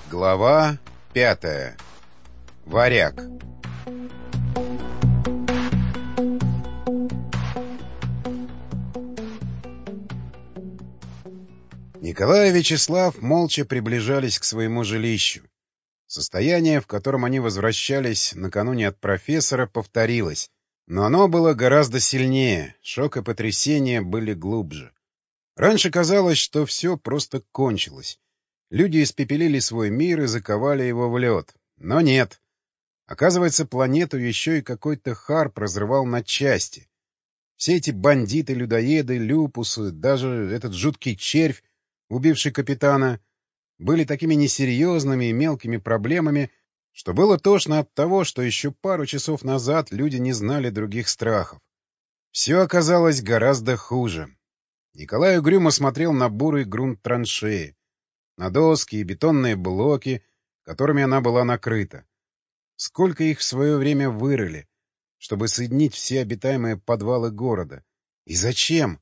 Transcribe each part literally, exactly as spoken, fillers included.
Глава пятая. Варяг. Николай и Вячеслав молча приближались к своему жилищу. Состояние, в котором они возвращались накануне от профессора, повторилось, но оно было гораздо сильнее, шок и потрясение были глубже. Раньше казалось, что все просто кончилось. Люди испепелили свой мир и заковали его в лед. Но нет. Оказывается, планету еще и какой-то Харп разрывал на части. Все эти бандиты-людоеды, люпусы, даже этот жуткий червь, убивший капитана, были такими несерьезными и мелкими проблемами, что было тошно от того, что еще пару часов назад люди не знали других страхов. Все оказалось гораздо хуже. Николай угрюмо смотрел на бурый грунт траншеи, на доски и бетонные блоки, которыми она была накрыта. Сколько их в свое время вырыли, чтобы соединить все обитаемые подвалы города. И зачем?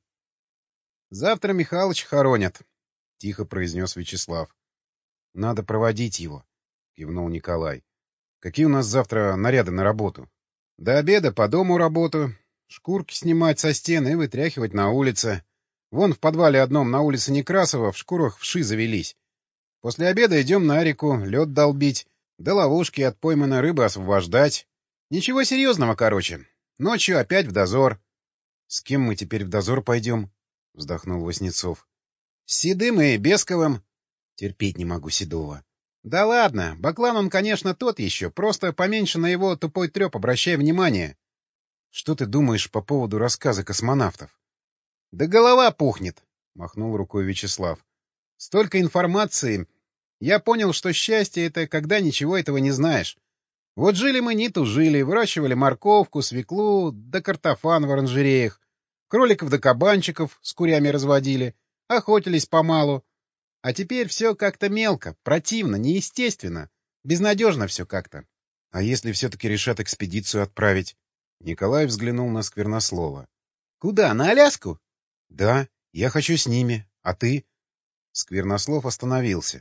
— Завтра Михалыч хоронят, — тихо произнес Вячеслав. — Надо проводить его, — кивнул Николай. — Какие у нас завтра наряды на работу? — До обеда по дому работу, шкурки снимать со стен и вытряхивать на улице. Вон в подвале одном на улице Некрасова в шкурах вши завелись. После обеда идем на реку, лед долбить, да ловушки от пойманной рыбы освобождать. Ничего серьезного, короче. Ночью опять в дозор. — С кем мы теперь в дозор пойдем? — вздохнул Васнецов. — С Седым и Бесковым. Терпеть не могу Седова. — Да ладно, Баклан он, конечно, тот еще, просто поменьше на его тупой треп обращай внимание. — Что ты думаешь по поводу рассказа космонавтов? — Да голова пухнет, — махнул рукой Вячеслав. — Столько информации. Я понял, что счастье — это когда ничего этого не знаешь. Вот жили мы, не тужили, выращивали морковку, свеклу, да картофан в оранжереях, кроликов да кабанчиков с курями разводили, охотились помалу. А теперь все как-то мелко, противно, неестественно, безнадежно все как-то. — А если все-таки решат экспедицию отправить? Николай взглянул на Сквернослова. — Куда, на Аляску? — Да, я хочу с ними. А ты? Сквернослов остановился.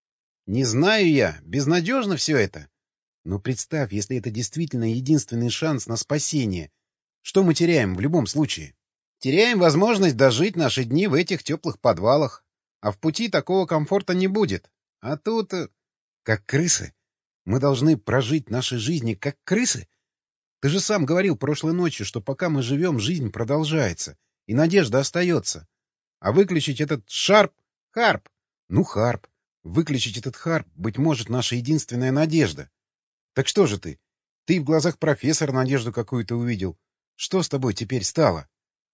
— Не знаю я, безнадежно все это. Но представь, если это действительно единственный шанс на спасение. Что мы теряем в любом случае? Теряем возможность дожить наши дни в этих теплых подвалах. А в пути такого комфорта не будет. А тут... Как крысы? Мы должны прожить наши жизни как крысы? Ты же сам говорил прошлой ночью, что пока мы живем, жизнь продолжается, и надежда остается. А выключить этот шарп... Харп. Ну, харп. Выключить этот харп, быть может, наша единственная надежда. Так что же ты? Ты в глазах профессора надежду какую-то увидел. Что с тобой теперь стало?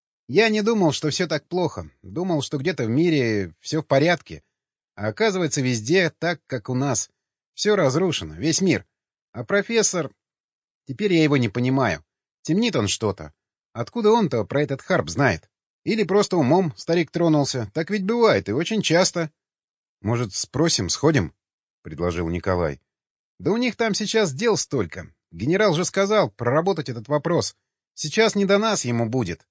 Я не думал, что все так плохо. Думал, что где-то в мире все в порядке. А оказывается, везде так, как у нас. Все разрушено, весь мир. А профессор... Теперь я его не понимаю. Темнит он что-то. Откуда он-то про этот харп знает? Или просто умом старик тронулся. Так ведь бывает, и очень часто. — Может, спросим, сходим? — предложил Николай. — Да у них там сейчас дел столько. Генерал же сказал проработать этот вопрос. Сейчас не до нас ему будет.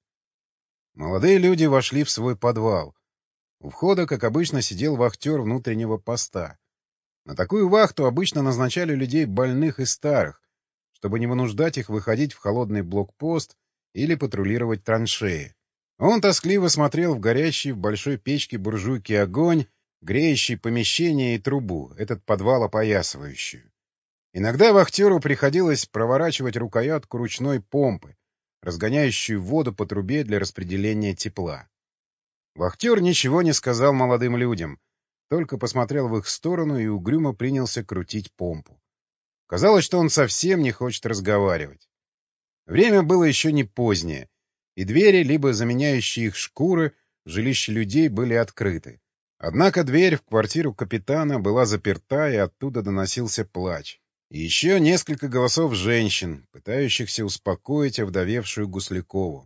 Молодые люди вошли в свой подвал. У входа, как обычно, сидел вахтер внутреннего поста. На такую вахту обычно назначали людей больных и старых, чтобы не вынуждать их выходить в холодный блокпост или патрулировать траншеи. Он тоскливо смотрел в горящий в большой печке буржуйки огонь, греющий помещение и трубу, этот подвал опоясывающую. Иногда вахтеру приходилось проворачивать рукоятку ручной помпы, разгоняющую воду по трубе для распределения тепла. Вахтер ничего не сказал молодым людям, только посмотрел в их сторону и угрюмо принялся крутить помпу. Казалось, что он совсем не хочет разговаривать. Время было еще не позднее, и двери, либо заменяющие их шкуры, в жилище людей были открыты. Однако дверь в квартиру капитана была заперта, и оттуда доносился плач. И еще несколько голосов женщин, пытающихся успокоить овдовевшую Гуслякову.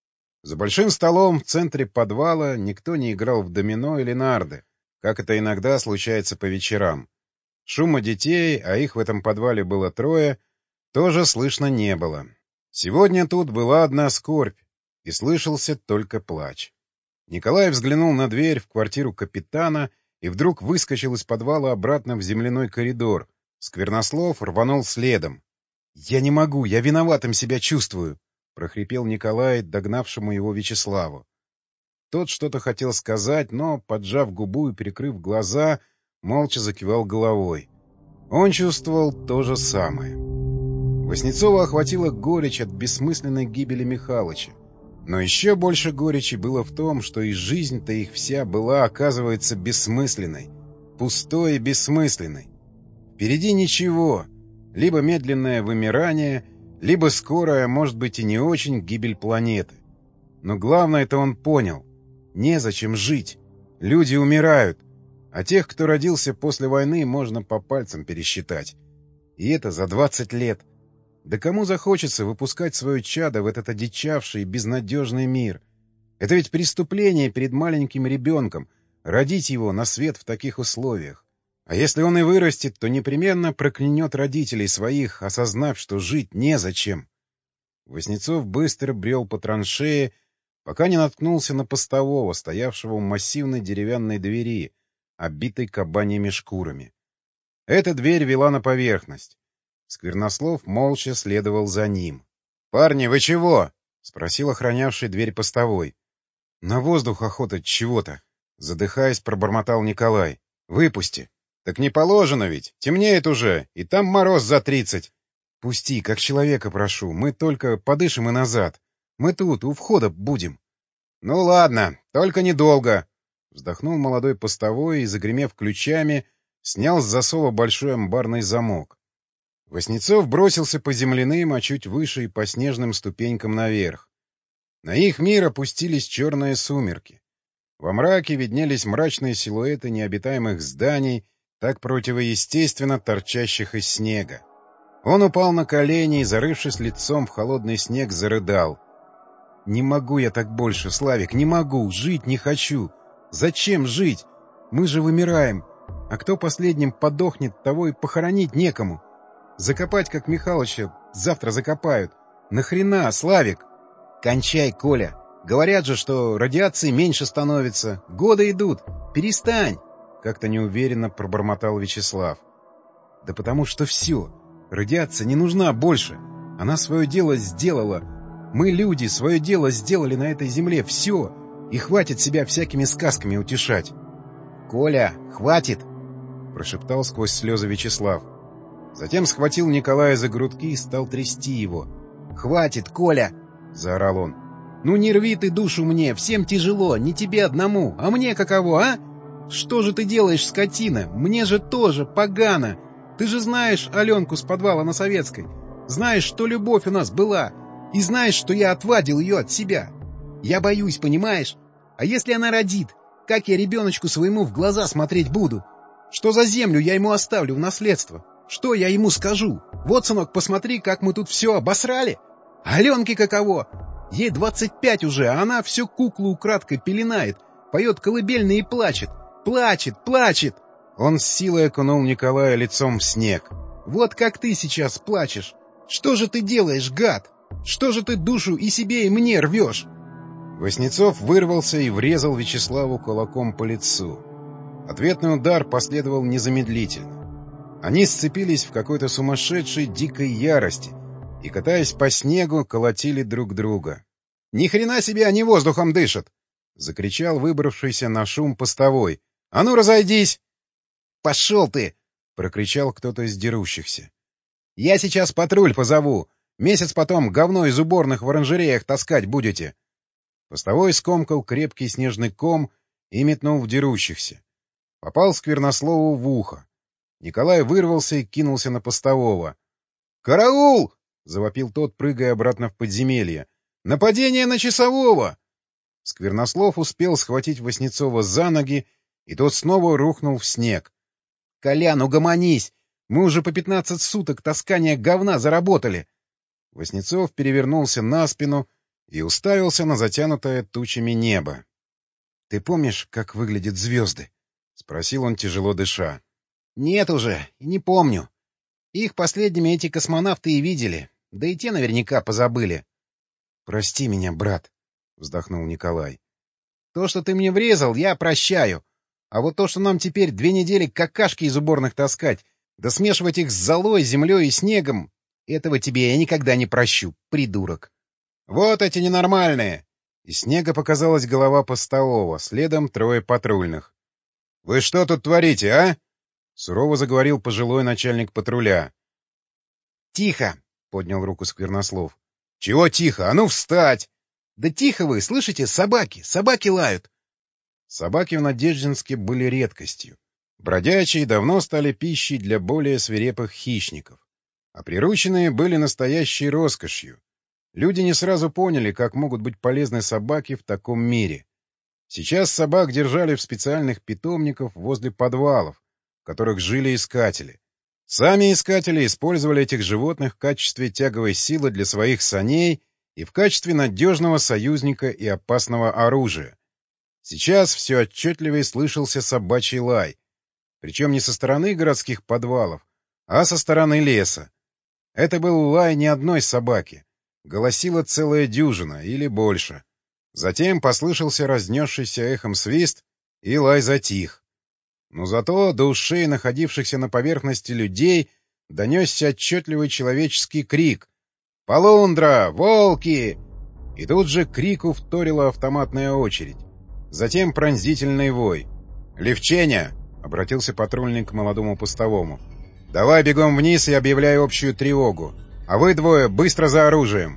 За большим столом в центре подвала никто не играл в домино или нарды, как это иногда случается по вечерам. Шума детей, а их в этом подвале было трое, тоже слышно не было. Сегодня тут была одна скорбь, и слышался только плач. Николай взглянул на дверь в квартиру капитана и вдруг выскочил из подвала обратно в земляной коридор. Сквернослов рванул следом. — Я не могу, я виноватым себя чувствую! — прохрипел Николай, догнавшему его Вячеславу. Тот что-то хотел сказать, но, поджав губу и прикрыв глаза, молча закивал головой. Он чувствовал то же самое. Васнецова охватила горечь от бессмысленной гибели Михалыча. Но еще больше горечи было в том, что и жизнь-то их вся была, оказывается, бессмысленной. Пустой и бессмысленной. Впереди ничего. Либо медленное вымирание, либо скорая, может быть и не очень, гибель планеты. Но главное-то он понял. Незачем жить. Люди умирают. А тех, кто родился после войны, можно по пальцам пересчитать. И это за двадцать лет. Да кому захочется выпускать свое чадо в этот одичавший и безнадежный мир? Это ведь преступление перед маленьким ребенком — родить его на свет в таких условиях. А если он и вырастет, то непременно проклянет родителей своих, осознав, что жить незачем. Васнецов быстро брел по траншее, пока не наткнулся на постового, стоявшего у массивной деревянной двери, обитой кабаньими шкурами. Эта дверь вела на поверхность. Сквернослов молча следовал за ним. — Парни, вы чего? — спросил охранявший дверь постовой. — На воздух охота чего-то, — задыхаясь, пробормотал Николай. — Выпусти. — Так не положено ведь. Темнеет уже, и там мороз за тридцать. — Пусти, как человека прошу. Мы только подышим и назад. Мы тут, у входа будем. — Ну ладно, только недолго. Вздохнул молодой постовой и, загремев ключами, снял с засова большой амбарный замок. Васнецов бросился по земляным, а чуть выше и по снежным ступенькам наверх. На их мир опустились черные сумерки. Во мраке виднелись мрачные силуэты необитаемых зданий, так противоестественно торчащих из снега. Он упал на колени и, зарывшись лицом в холодный снег, зарыдал. — Не могу я так больше, Славик, не могу, жить не хочу. Зачем жить? Мы же вымираем. А кто последним подохнет, того и похоронить некому. Закопать, как Михалыча, завтра закопают. Нахрена, Славик? Кончай, Коля. Говорят же, что радиации меньше становится. Годы идут. Перестань. Как-то неуверенно пробормотал Вячеслав. Да потому что все. Радиация не нужна больше. Она свое дело сделала. Мы, люди, свое дело сделали на этой земле. Все. И хватит себя всякими сказками утешать. — Коля, хватит! — прошептал сквозь слезы Вячеслав. Затем схватил Николая за грудки и стал трясти его. — Хватит, Коля! — заорал он. — Ну не рви ты душу мне, всем тяжело, не тебе одному, а мне каково, а? Что же ты делаешь, скотина? Мне же тоже погано. Ты же знаешь Аленку с подвала на Советской. Знаешь, что любовь у нас была. И знаешь, что я отвадил ее от себя. Я боюсь, понимаешь? А если она родит? Как я ребеночку своему в глаза смотреть буду? Что за землю я ему оставлю в наследство? Что я ему скажу? Вот, сынок, посмотри, как мы тут все обосрали. А Аленке каково? Ей двадцать пять уже, а она всю куклу украдкой пеленает, поет колыбельные и плачет. Плачет, плачет. Он с силой окунул Николая лицом в снег. Вот как ты сейчас плачешь. Что же ты делаешь, гад? Что же ты душу и себе, и мне рвешь? Васнецов вырвался и врезал Вячеславу кулаком по лицу. Ответный удар последовал незамедлительно. Они сцепились в какой-то сумасшедшей дикой ярости и, катаясь по снегу, колотили друг друга. — Ни хрена себе они воздухом дышат! — закричал выбравшийся на шум постовой. — А ну, разойдись! — Пошел ты! — прокричал кто-то из дерущихся. — Я сейчас патруль позову. Месяц потом говно из уборных в оранжереях таскать будете. Постовой скомкал крепкий снежный ком и метнул в дерущихся. Попал Сквернослову в ухо. Николай вырвался и кинулся на постового. «Караул!» — завопил тот, прыгая обратно в подземелье. «Нападение на часового!» Сквернослов успел схватить Васнецова за ноги, и тот снова рухнул в снег. «Колян, угомонись! Мы уже по пятнадцать суток таскания говна заработали!» Васнецов перевернулся на спину и уставился на затянутое тучами небо. — Ты помнишь, как выглядят звезды? — спросил он, тяжело дыша. — Нет уже, и не помню. Их последними эти космонавты и видели, да и те наверняка позабыли. — Прости меня, брат, — вздохнул Николай. — То, что ты мне врезал, я прощаю. А вот то, что нам теперь две недели какашки из уборных таскать, да смешивать их с золой, землей и снегом, этого тебе я никогда не прощу, придурок. Вот эти ненормальные! Из снега показалась голова постового, следом трое патрульных. — Вы что тут творите, а? — сурово заговорил пожилой начальник патруля. — Тихо! — поднял руку Сквернослов. — Чего тихо? А ну встать! — Да тихо вы, слышите? Собаки! Собаки лают! Собаки в Надеждинске были редкостью. Бродячие давно стали пищей для более свирепых хищников. А прирученные были настоящей роскошью. Люди не сразу поняли, как могут быть полезны собаки в таком мире. Сейчас собак держали в специальных питомниках возле подвалов, в которых жили искатели. Сами искатели использовали этих животных в качестве тяговой силы для своих саней и в качестве надежного союзника и опасного оружия. Сейчас все отчетливее слышался собачий лай, причем не со стороны городских подвалов, а со стороны леса. Это был лай не одной собаки. Голосила целая дюжина или больше. Затем послышался разнесшийся эхом свист, и лай затих. Но зато до ушей находившихся на поверхности людей донесся отчетливый человеческий крик: «Полундра! Волки!» И тут же крику вторила автоматная очередь. Затем пронзительный вой. «Левченя!» — обратился патрульник к молодому постовому. «Давай бегом вниз и объявляй общую тревогу. А вы двое быстро за оружием!»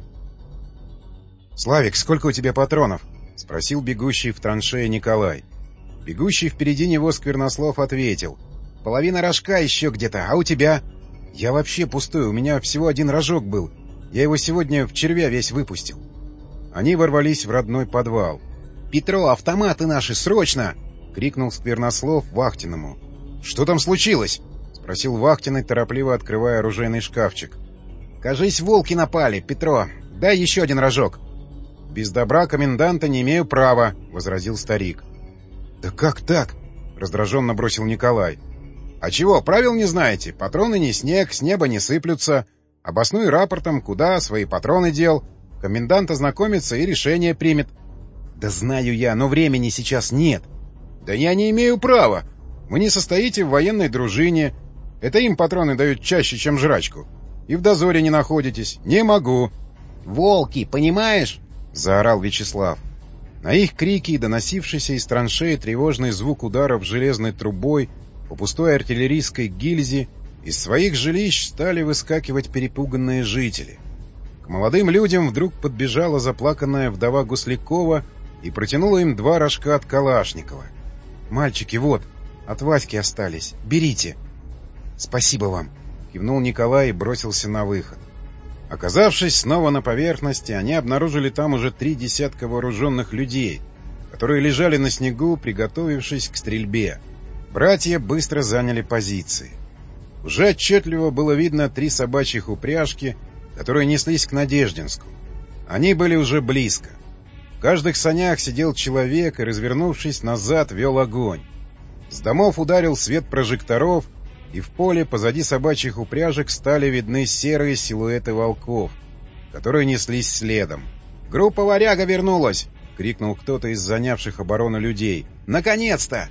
«Славик, сколько у тебя патронов?» — спросил бегущий в траншее Николай. Бегущий впереди него Сквернослов ответил: «Половина рожка еще где-то, а у тебя?» «Я вообще пустой, у меня всего один рожок был. Я его сегодня в червя весь выпустил». Они ворвались в родной подвал. «Петро, автоматы наши, срочно!» — крикнул Сквернослов Вахтиному. «Что там случилось?» — спросил Вахтиный, торопливо открывая оружейный шкафчик. «Кажись, волки напали, Петро. Дай еще один рожок». «Без добра коменданта не имею права», — возразил старик. «Да как так?» — раздраженно бросил Николай. «А чего, правил не знаете? Патроны не снег, с неба не сыплются. Обоснуй рапортом, куда свои патроны дел. Комендант ознакомится и решение примет». «Да знаю я, но времени сейчас нет». «Да я не имею права. Вы не состоите в военной дружине. Это им патроны дают чаще, чем жрачку. И в дозоре не находитесь. Не могу». «Волки, понимаешь?» — заорал Вячеслав. На их крики и доносившийся из траншеи тревожный звук ударов железной трубой по пустой артиллерийской гильзе из своих жилищ стали выскакивать перепуганные жители. К молодым людям вдруг подбежала заплаканная вдова Гуслякова и протянула им два рожка от Калашникова. «Мальчики, вот, от Васьки остались. Берите». «Спасибо вам», — кивнул Николай и бросился на выход. Оказавшись снова на поверхности, они обнаружили там уже три десятка вооруженных людей, которые лежали на снегу, приготовившись к стрельбе. Братья быстро заняли позиции. Уже отчетливо было видно три собачьих упряжки, которые неслись к Надеждинску. Они были уже близко. В каждых санях сидел человек и, развернувшись назад, вел огонь. С домов ударил свет прожекторов, и в поле позади собачьих упряжек стали видны серые силуэты волков, которые неслись следом. «Группа «Варяга» вернулась!» — крикнул кто-то из занявших оборону людей. «Наконец-то!»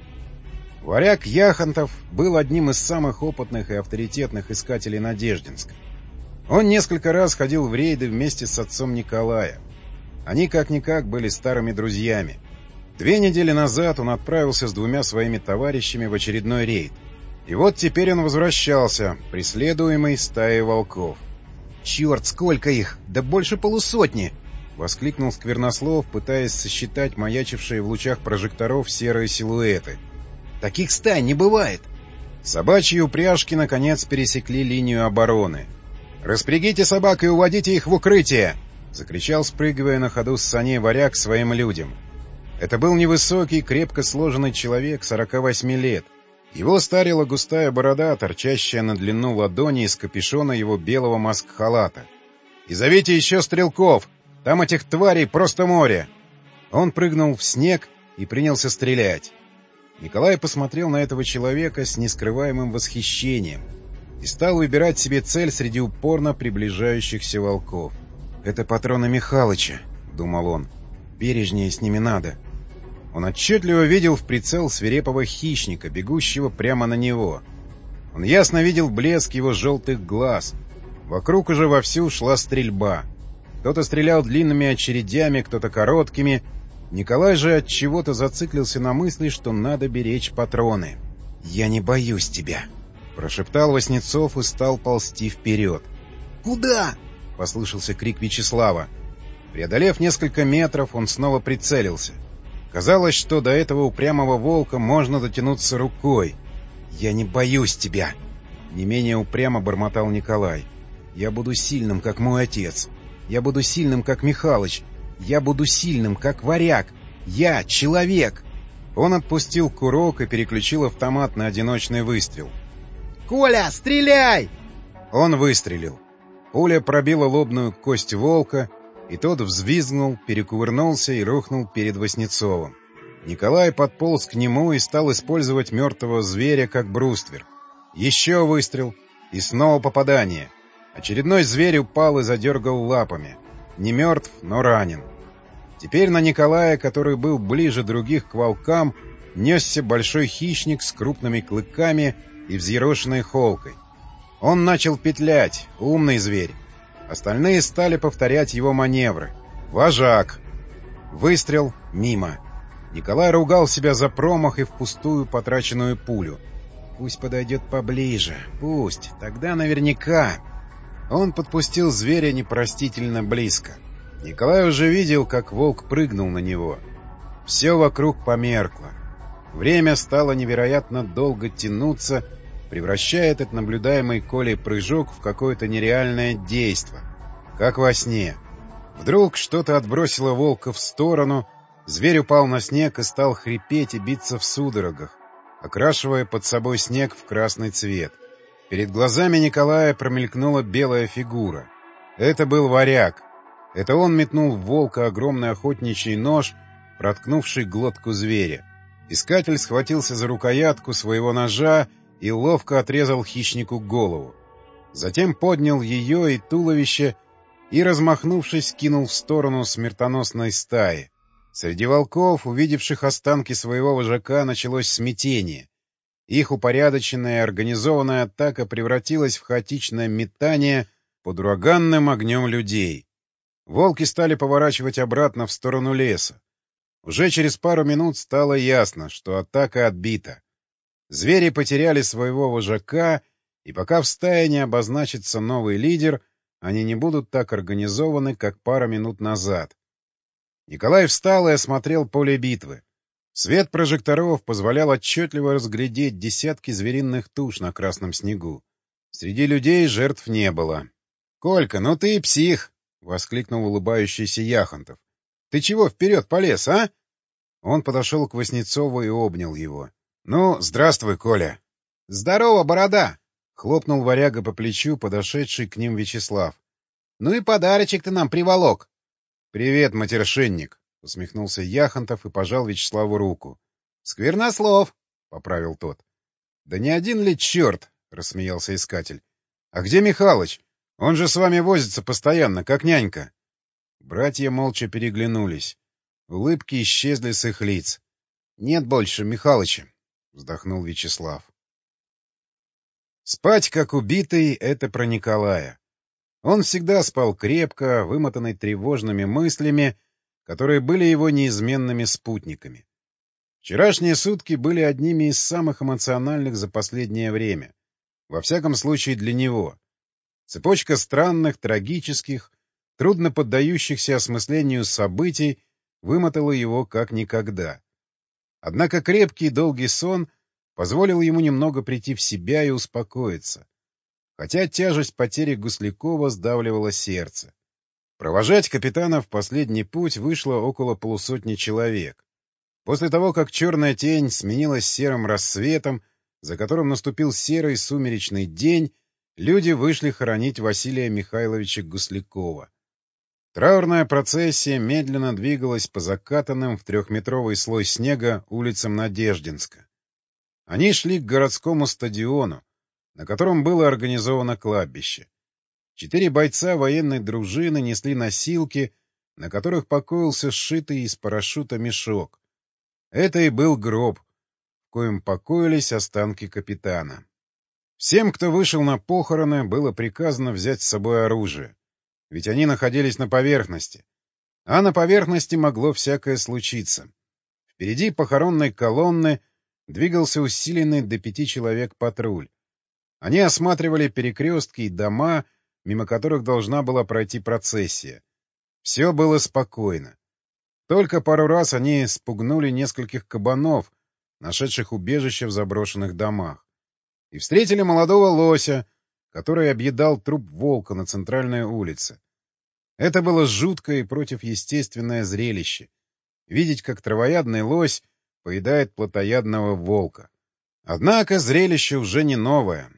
Варяг Яхонтов был одним из самых опытных и авторитетных искателей Надеждинска. Он несколько раз ходил в рейды вместе с отцом Николая. Они как-никак были старыми друзьями. Две недели назад он отправился с двумя своими товарищами в очередной рейд. И вот теперь он возвращался, преследуемый стаей волков. «Черт, сколько их! Да больше полусотни!» — воскликнул Сквернослов, пытаясь сосчитать маячившие в лучах прожекторов серые силуэты. «Таких стай не бывает!» Собачьи упряжки, наконец, пересекли линию обороны. «Распрягите собак и уводите их в укрытие!» — закричал, спрыгивая на ходу с саней Варяг своим людям. Это был невысокий, крепко сложенный человек сорока восьми лет. Его старила густая борода, торчащая на длину ладони из капюшона его белого маск-халата. «И зовите еще стрелков! Там этих тварей просто море!» Он прыгнул в снег и принялся стрелять. Николай посмотрел на этого человека с нескрываемым восхищением и стал выбирать себе цель среди упорно приближающихся волков. «Это патроны Михалыча», — думал он. «Бережнее с ними надо». Он отчетливо видел в прицел свирепого хищника, бегущего прямо на него. Он ясно видел блеск его желтых глаз. Вокруг уже вовсю шла стрельба. Кто-то стрелял длинными очередями, кто-то короткими. Николай же от чего-то зациклился на мысли, что надо беречь патроны. «Я не боюсь тебя», — прошептал Васнецов и стал ползти вперед. «Куда?» — послышался крик Вячеслава. Преодолев несколько метров, он снова прицелился. Казалось, что до этого упрямого волка можно дотянуться рукой. «Я не боюсь тебя!» — не менее упрямо бормотал Николай. «Я буду сильным, как мой отец. Я буду сильным, как Михалыч. Я буду сильным, как Варяг. Я человек!» Он отпустил курок и переключил автомат на одиночный выстрел. «Коля, стреляй!» Он выстрелил. Пуля пробила лобную кость волка, и тот взвизгнул, перекувырнулся и рухнул перед Васнецовым. Николай подполз к нему и стал использовать мертвого зверя как бруствер. Еще выстрел, и снова попадание. Очередной зверь упал и задергал лапами. Не мертв, но ранен. Теперь на Николая, который был ближе других к волкам, несся большой хищник с крупными клыками и взъерошенной холкой. Он начал петлять, умный зверь. Остальные стали повторять его маневры. Вожак. Выстрел мимо. Николай ругал себя за промах и впустую потраченную пулю. Пусть подойдет поближе. Пусть. Тогда наверняка. Он подпустил зверя непростительно близко. Николай уже видел, как волк прыгнул на него. Все вокруг померкло. Время стало невероятно долго тянуться, превращая этот наблюдаемый Колей прыжок в какое-то нереальное действо, как во сне. Вдруг что-то отбросило волка в сторону, зверь упал на снег и стал хрипеть и биться в судорогах, окрашивая под собой снег в красный цвет. Перед глазами Николая промелькнула белая фигура. Это был Варяг. Это он метнул в волка огромный охотничий нож, проткнувший глотку зверя. Искатель схватился за рукоятку своего ножа и ловко отрезал хищнику голову. Затем поднял ее и туловище и, размахнувшись, кинул в сторону смертоносной стаи. Среди волков, увидевших останки своего вожака, началось смятение. Их упорядоченная и организованная атака превратилась в хаотичное метание под ураганным огнем людей. Волки стали поворачивать обратно в сторону леса. Уже через пару минут стало ясно, что атака отбита. Звери потеряли своего вожака, и пока в стае не обозначится новый лидер, они не будут так организованы, как пара минут назад. Николай встал и осмотрел поле битвы. Свет прожекторов позволял отчетливо разглядеть десятки звериных туш на красном снегу. Среди людей жертв не было. — Колька, ну ты и псих! — воскликнул улыбающийся Яхонтов. — Ты чего вперед полез, а? Он подошел к Васнецову и обнял его. — Ну, здравствуй, Коля. — Здорово, борода! — хлопнул Варяга по плечу подошедший к ним Вячеслав. — Ну и подарочек ты нам приволок. — Привет, матершинник! — усмехнулся Яхонтов и пожал Вячеславу руку. — Сквернослов! — поправил тот. — Да не один ли черт? — рассмеялся искатель. — А где Михалыч? Он же с вами возится постоянно, как нянька. Братья молча переглянулись. Улыбки исчезли с их лиц. — Нет больше Михалыча, — вздохнул Вячеслав. Спать, как убитый, — это про Николая. Он всегда спал крепко, вымотанный тревожными мыслями, которые были его неизменными спутниками. Вчерашние сутки были одними из самых эмоциональных за последнее время. Во всяком случае для него. Цепочка странных, трагических, трудно поддающихся осмыслению событий вымотала его как никогда. Однако крепкий долгий сон позволил ему немного прийти в себя и успокоиться. Хотя тяжесть потери Гуслякова сдавливала сердце. Провожать капитана в последний путь вышло около полусотни человек. После того, как черная тень сменилась серым рассветом, за которым наступил серый сумеречный день, люди вышли хоронить Василия Михайловича Гуслякова. Траурная процессия медленно двигалась по закатанным в трехметровый слой снега улицам Надеждинска. Они шли к городскому стадиону, на котором было организовано кладбище. Четыре бойца военной дружины несли носилки, на которых покоился сшитый из парашюта мешок. Это и был гроб, в коем покоились останки капитана. Всем, кто вышел на похороны, было приказано взять с собой оружие, ведь они находились на поверхности, а на поверхности могло всякое случиться. Впереди похоронной колонны двигался усиленный до пяти человек патруль. Они осматривали перекрестки и дома, мимо которых должна была пройти процессия. Все было спокойно. Только пару раз они спугнули нескольких кабанов, нашедших убежище в заброшенных домах. И встретили молодого лося, который объедал труп волка на центральной улице. Это было жуткое и противоестественное зрелище — видеть, как травоядный лось поедает плотоядного волка. Однако зрелище уже не новое.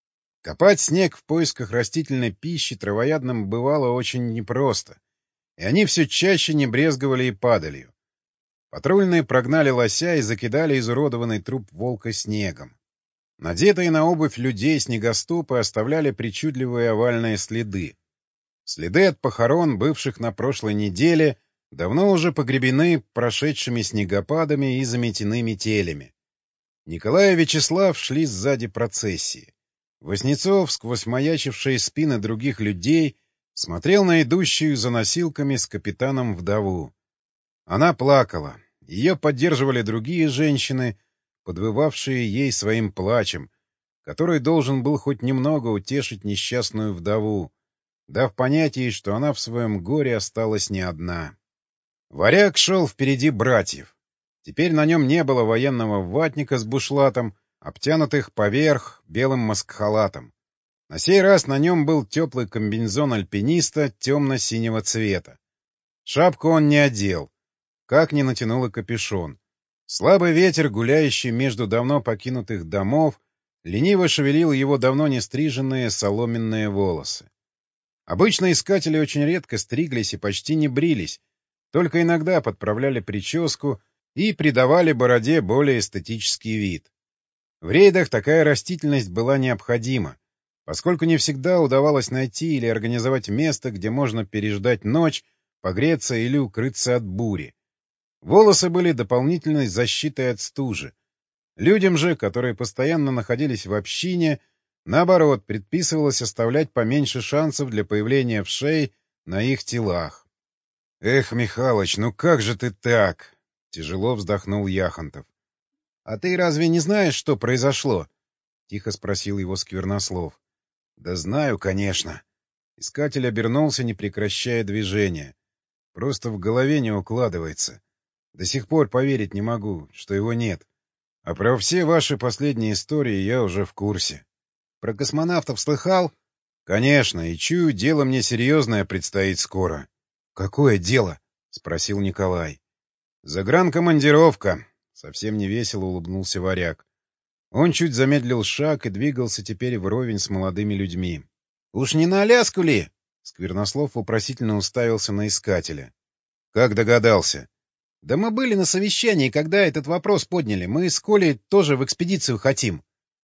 Копать снег в поисках растительной пищи травоядным бывало очень непросто, и они все чаще не брезговали и падалью. Патрульные прогнали лося и закидали изуродованный труп волка снегом. Надетые на обувь людей снегоступы оставляли причудливые овальные следы. Следы от похорон, бывших на прошлой неделе, давно уже погребены прошедшими снегопадами и заметены метелями. Николай и Вячеслав шли сзади процессии. Воснецов, сквозь маячившие спины других людей, смотрел на идущую за носилками с капитаном вдову. Она плакала. Ее поддерживали другие женщины, подвывавшие ей своим плачем, который должен был хоть немного утешить несчастную вдову, дав понять ей, что она в своем горе осталась не одна. Варяг шел впереди братьев. Теперь на нем не было военного ватника с бушлатом, обтянутых поверх белым маскхалатом. На сей раз на нем был теплый комбинезон альпиниста темно-синего цвета. Шапку он не одел, как ни натянул и капюшон. Слабый ветер, гуляющий между давно покинутых домов, лениво шевелил его давно не стриженные соломенные волосы. Обычно искатели очень редко стриглись и почти не брились, только иногда подправляли прическу и придавали бороде более эстетический вид. В рейдах такая растительность была необходима, поскольку не всегда удавалось найти или организовать место, где можно переждать ночь, погреться или укрыться от бури. Волосы были дополнительной защитой от стужи. Людям же, которые постоянно находились в общине, наоборот, предписывалось оставлять поменьше шансов для появления вшей на их телах. — Эх, Михалыч, ну как же ты так? — тяжело вздохнул Яхонтов. — А ты разве не знаешь, что произошло? — тихо спросил его Сквернослов. — Да знаю, конечно. Искатель обернулся, не прекращая движения. Просто в голове не укладывается. До сих пор поверить не могу, что его нет. А про все ваши последние истории я уже в курсе. — Про космонавтов слыхал? — Конечно, и чую, дело мне серьезное предстоит скоро. — Какое дело? — спросил Николай. — Загранкомандировка. Совсем невесело улыбнулся Варяг. Он чуть замедлил шаг и двигался теперь вровень с молодыми людьми. — Уж не на Аляску ли? — Сквернослов вопросительно уставился на искателя. — Как догадался? — Да мы были на совещании, когда этот вопрос подняли. Мы с Колей тоже в экспедицию хотим.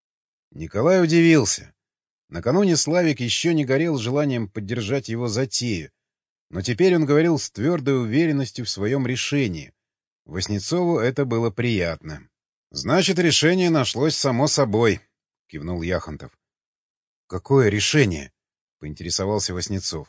Николай удивился. Накануне Славик еще не горел желанием поддержать его затею, но теперь он говорил с твердой уверенностью в своем решении. Воснецову это было приятно. — Значит, решение нашлось само собой, — кивнул Яхонтов. — Какое решение? — поинтересовался Воснецов.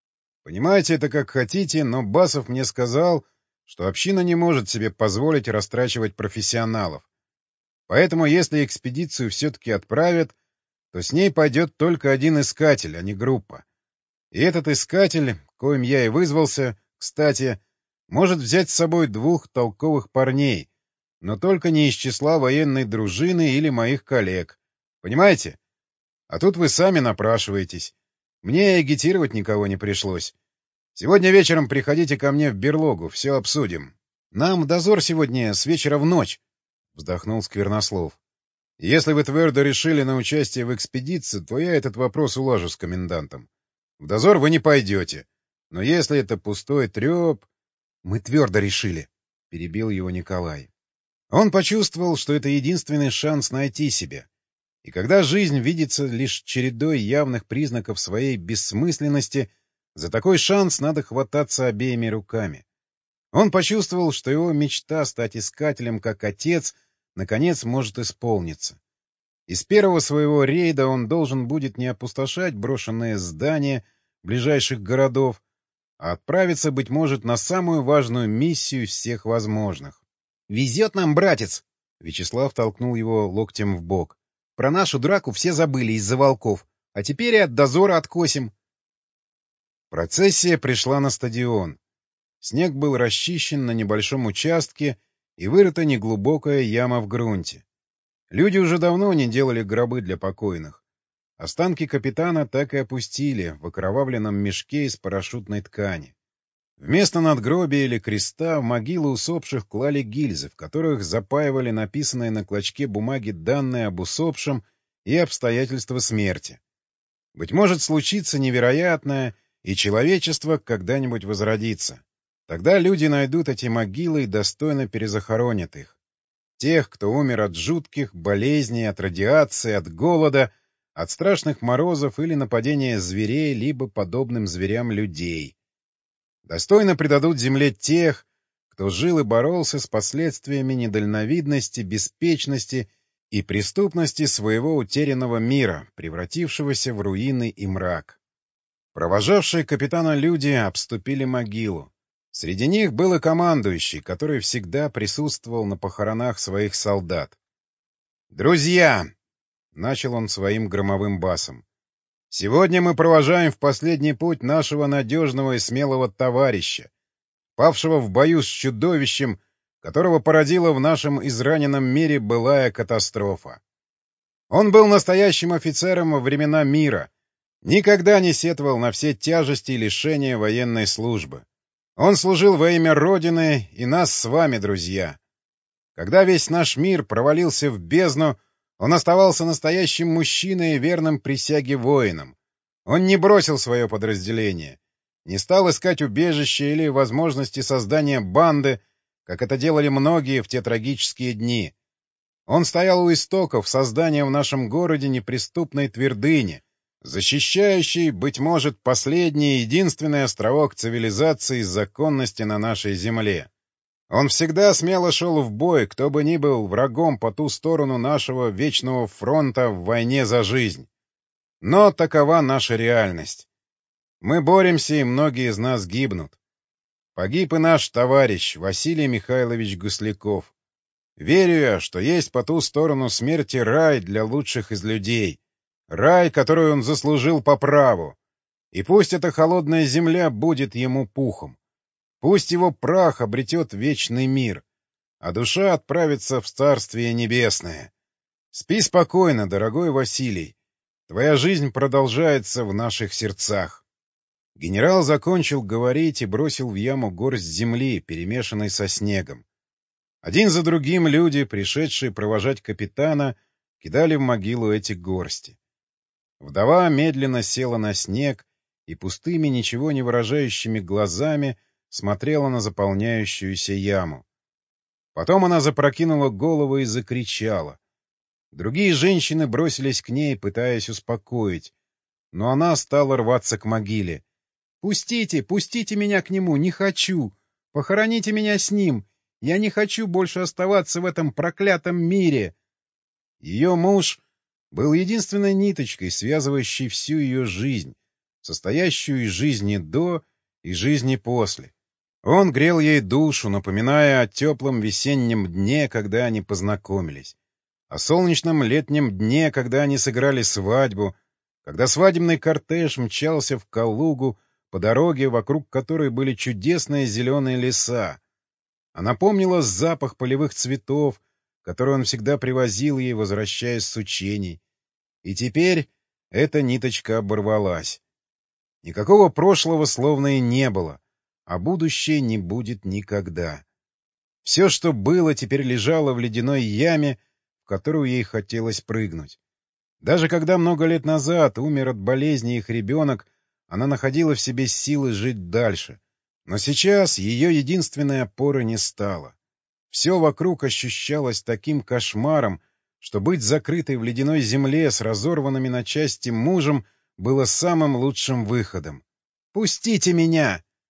— Понимаете, это как хотите, но Басов мне сказал, что община не может себе позволить растрачивать профессионалов. Поэтому, если экспедицию все-таки отправят, то с ней пойдет только один искатель, а не группа. И этот искатель, коим я и вызвался, кстати, может взять с собой двух толковых парней, но только не из числа военной дружины или моих коллег. Понимаете? А тут вы сами напрашиваетесь. Мне агитировать никого не пришлось. Сегодня вечером приходите ко мне в берлогу, все обсудим. Нам дозор сегодня с вечера в ночь, — вздохнул Сквернослов. Если вы твердо решили на участие в экспедиции, то я этот вопрос улажу с комендантом. В дозор вы не пойдете. Но если это пустой треп... — Мы твердо решили, — перебил его Николай. Он почувствовал, что это единственный шанс найти себя. И когда жизнь видится лишь чередой явных признаков своей бессмысленности, за такой шанс надо хвататься обеими руками. Он почувствовал, что его мечта стать искателем как отец наконец может исполниться. Из первого своего рейда он должен будет не опустошать брошенные здания ближайших городов, а отправиться, быть может, на самую важную миссию из всех возможных. «Везет нам, братец!» — Вячеслав толкнул его локтем в бок. «Про нашу драку все забыли из-за волков, а теперь и от дозора откосим». Процессия пришла на стадион. Снег был расчищен на небольшом участке и вырыта неглубокая яма в грунте. Люди уже давно не делали гробы для покойных. Останки капитана так и опустили в окровавленном мешке из парашютной ткани. Вместо надгробия или креста в могилы усопших клали гильзы, в которых запаивали написанные на клочке бумаги данные об усопшем и обстоятельства смерти. Быть может, случится невероятное, и человечество когда-нибудь возродится. Тогда люди найдут эти могилы и достойно перезахоронят их. Тех, кто умер от жутких болезней, от радиации, от голода, от страшных морозов или нападения зверей, либо подобным зверям людей. Достойно предадут земле тех, кто жил и боролся с последствиями недальновидности, беспечности и преступности своего утерянного мира, превратившегося в руины и мрак. Провожавшие капитана люди обступили могилу. Среди них был и командующий, который всегда присутствовал на похоронах своих солдат. «Друзья!» — начал он своим громовым басом. «Сегодня мы провожаем в последний путь нашего надежного и смелого товарища, павшего в бою с чудовищем, которого породила в нашем израненном мире былая катастрофа. Он был настоящим офицером во времена мира, никогда не сетовал на все тяжести и лишения военной службы. Он служил во имя Родины и нас с вами, друзья. Когда весь наш мир провалился в бездну, он оставался настоящим мужчиной и верным присяге воином. Он не бросил свое подразделение, не стал искать убежища или возможности создания банды, как это делали многие в те трагические дни. Он стоял у истоков создания в нашем городе неприступной твердыни, защищающий, быть может, последний и единственный островок цивилизации и законности на нашей земле. Он всегда смело шел в бой, кто бы ни был врагом по ту сторону нашего вечного фронта в войне за жизнь. Но такова наша реальность. Мы боремся, и многие из нас гибнут. Погиб и наш товарищ Василий Михайлович Гусляков. Верю я, что есть по ту сторону смерти рай для лучших из людей. Рай, который он заслужил по праву. И пусть эта холодная земля будет ему пухом. Пусть его прах обретет вечный мир, а душа отправится в Царствие Небесное. Спи спокойно, дорогой Василий. Твоя жизнь продолжается в наших сердцах. Генерал закончил говорить и бросил в яму горсть земли, перемешанной со снегом. Один за другим люди, пришедшие провожать капитана, кидали в могилу эти горсти. Вдова медленно села на снег и пустыми, ничего не выражающими глазами смотрела на заполняющуюся яму. Потом она запрокинула голову и закричала. Другие женщины бросились к ней, пытаясь успокоить, но она стала рваться к могиле. «Пустите, пустите меня к нему, не хочу! Похороните меня с ним! Я не хочу больше оставаться в этом проклятом мире!» Ее муж был единственной ниточкой, связывающей всю ее жизнь, состоящую из жизни до и жизни после. Он грел ей душу, напоминая о теплом весеннем дне, когда они познакомились, о солнечном летнем дне, когда они сыграли свадьбу, когда свадебный кортеж мчался в Калугу по дороге, вокруг которой были чудесные зеленые леса. Она помнила запах полевых цветов, который он всегда привозил ей, возвращаясь с учений. И теперь эта ниточка оборвалась. Никакого прошлого словно и не было, а будущее не будет никогда. Все, что было, теперь лежало в ледяной яме, в которую ей хотелось прыгнуть. Даже когда много лет назад умер от болезни их ребенок, она находила в себе силы жить дальше. Но сейчас ее единственной опоры не стало. Все вокруг ощущалось таким кошмаром, что быть закрытой в ледяной земле с разорванными на части мужем было самым лучшим выходом. «Пустите меня!»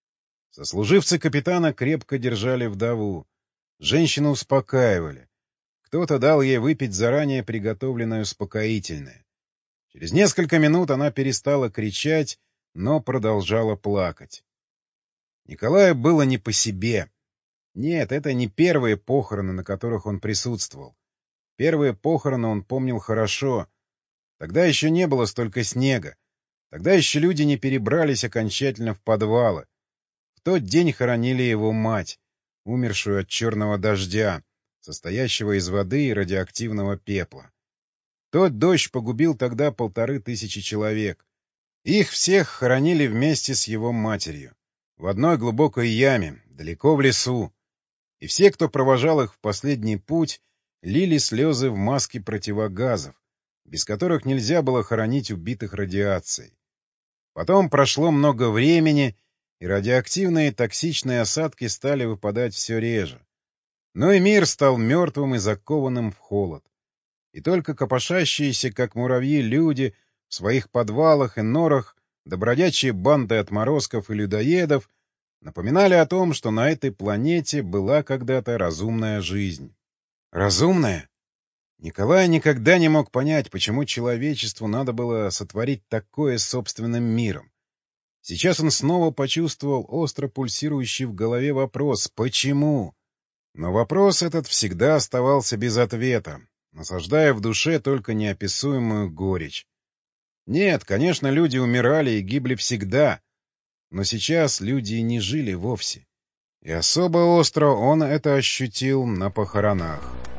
Сослуживцы капитана крепко держали вдову. Женщину успокаивали. Кто-то дал ей выпить заранее приготовленное успокоительное. Через несколько минут она перестала кричать, но продолжала плакать. Николаю было не по себе. Нет, это не первые похороны, на которых он присутствовал. Первые похороны он помнил хорошо. Тогда еще не было столько снега. Тогда еще люди не перебрались окончательно в подвалы. В тот день хоронили его мать, умершую от черного дождя, состоящего из воды и радиоактивного пепла. Тот дождь погубил тогда полторы тысячи человек. Их всех хоронили вместе с его матерью. В одной глубокой яме, далеко в лесу. И все, кто провожал их в последний путь, лили слезы в маске противогазов, без которых нельзя было хоронить убитых радиацией. Потом прошло много времени, и радиоактивные токсичные осадки стали выпадать все реже. Но и мир стал мертвым и закованным в холод. И только копошащиеся, как муравьи, люди в своих подвалах и норах, да бродячие банды отморозков и людоедов напоминали о том, что на этой планете была когда-то разумная жизнь. Разумная? Николай никогда не мог понять, почему человечеству надо было сотворить такое с собственным миром. Сейчас он снова почувствовал остро пульсирующий в голове вопрос «Почему?». Но вопрос этот всегда оставался без ответа, насаждая в душе только неописуемую горечь. Нет, конечно, люди умирали и гибли всегда, но сейчас люди и не жили вовсе. И особо остро он это ощутил на похоронах.